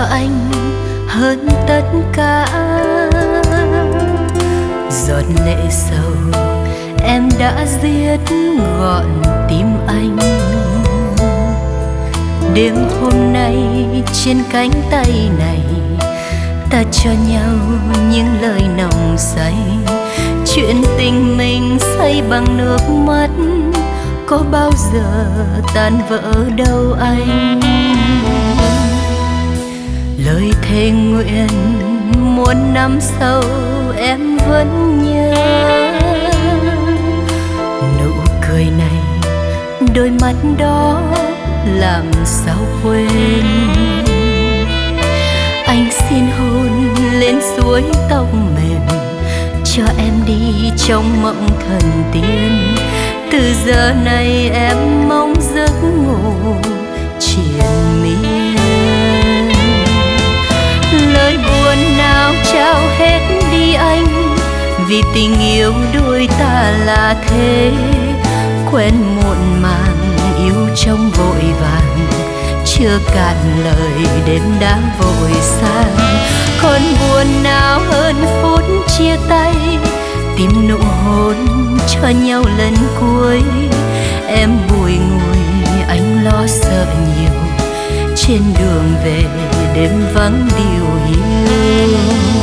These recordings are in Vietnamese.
anh hơn tất cả. Giọt lệ sầu em đã giết gọn tim anh. Đêm hôm nay trên cánh tay này, ta cho nhau những lời nồng say. Chuyện tình mình xây bằng nước mắt, có bao giờ tan vỡ đâu anh. Lời thề nguyện muôn năm sau em vẫn nhớ. Nụ cười này, đôi mắt đó làm sao quên. Anh xin hôn lên suối tóc mềm, cho em đi trong mộng thần tiên. Từ giờ này em mong giấc ngủ triền miên. Lời buồn nào trao hết đi anh, vì tình yêu đôi ta là thế. Quen muộn màng yêu trong vội vàng, chưa cạn lời đêm đã vội sang. Còn buồn nào hơn phút chia tay, tìm nụ hôn cho nhau lần cuối. Em bùi ngùi anh lo sợ nhiều, trên đường về đêm vắng điều hiu.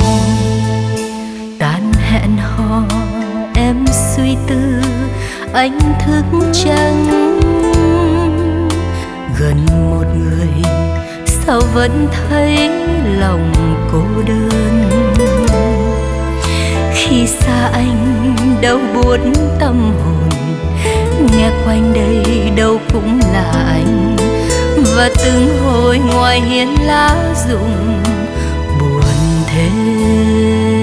Tan hẹn hò em suy tư, anh thức trắng. Gần một người sao vẫn thấy lòng cô đơn. Khi xa anh đau buốt tâm hồn, nghe quanh đây đâu cũng là anh. Và từng hồi ngoài hiên lá rụng buồn thêm.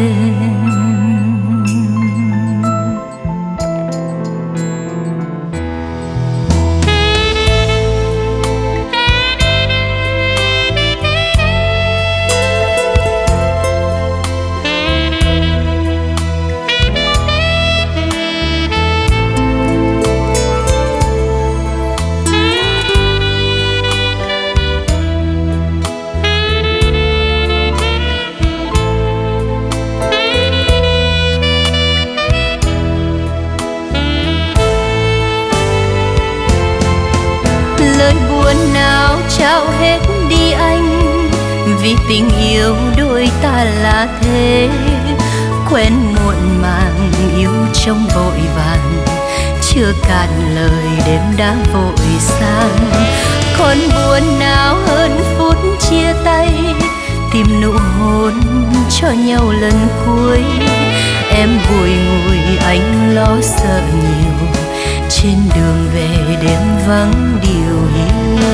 Nào trao hết đi anh, vì tình yêu đôi ta là thế. Quen muộn màng yêu trong vội vàng, chưa cạn lời đêm đã vội sang. Còn buồn nào hơn phút chia tay, tìm nụ hôn cho nhau lần cuối. Em bùi ngùi anh lo sợ nhiều, trên đường về đêm vắng điều hiu.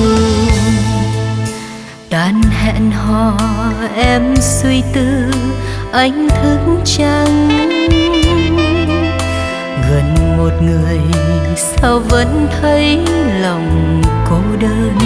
Tan hẹn hò em suy tư, anh thức trắng. Gần một người sao vẫn thấy lòng cô đơn.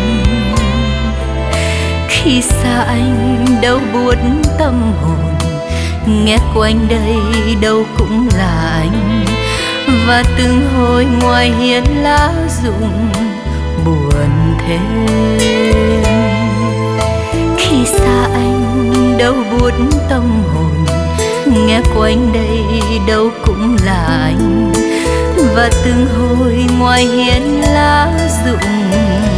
Khi xa anh đau buốt tâm hồn, nghe quanh đây đâu cũng là anh. Và từng hồi ngoài hiên lá rụng buồn thêm. Khi xa anh đau buốt tâm hồn, nghe quanh đây đâu cũng là anh. Và từng hồi ngoài hiên lá rụng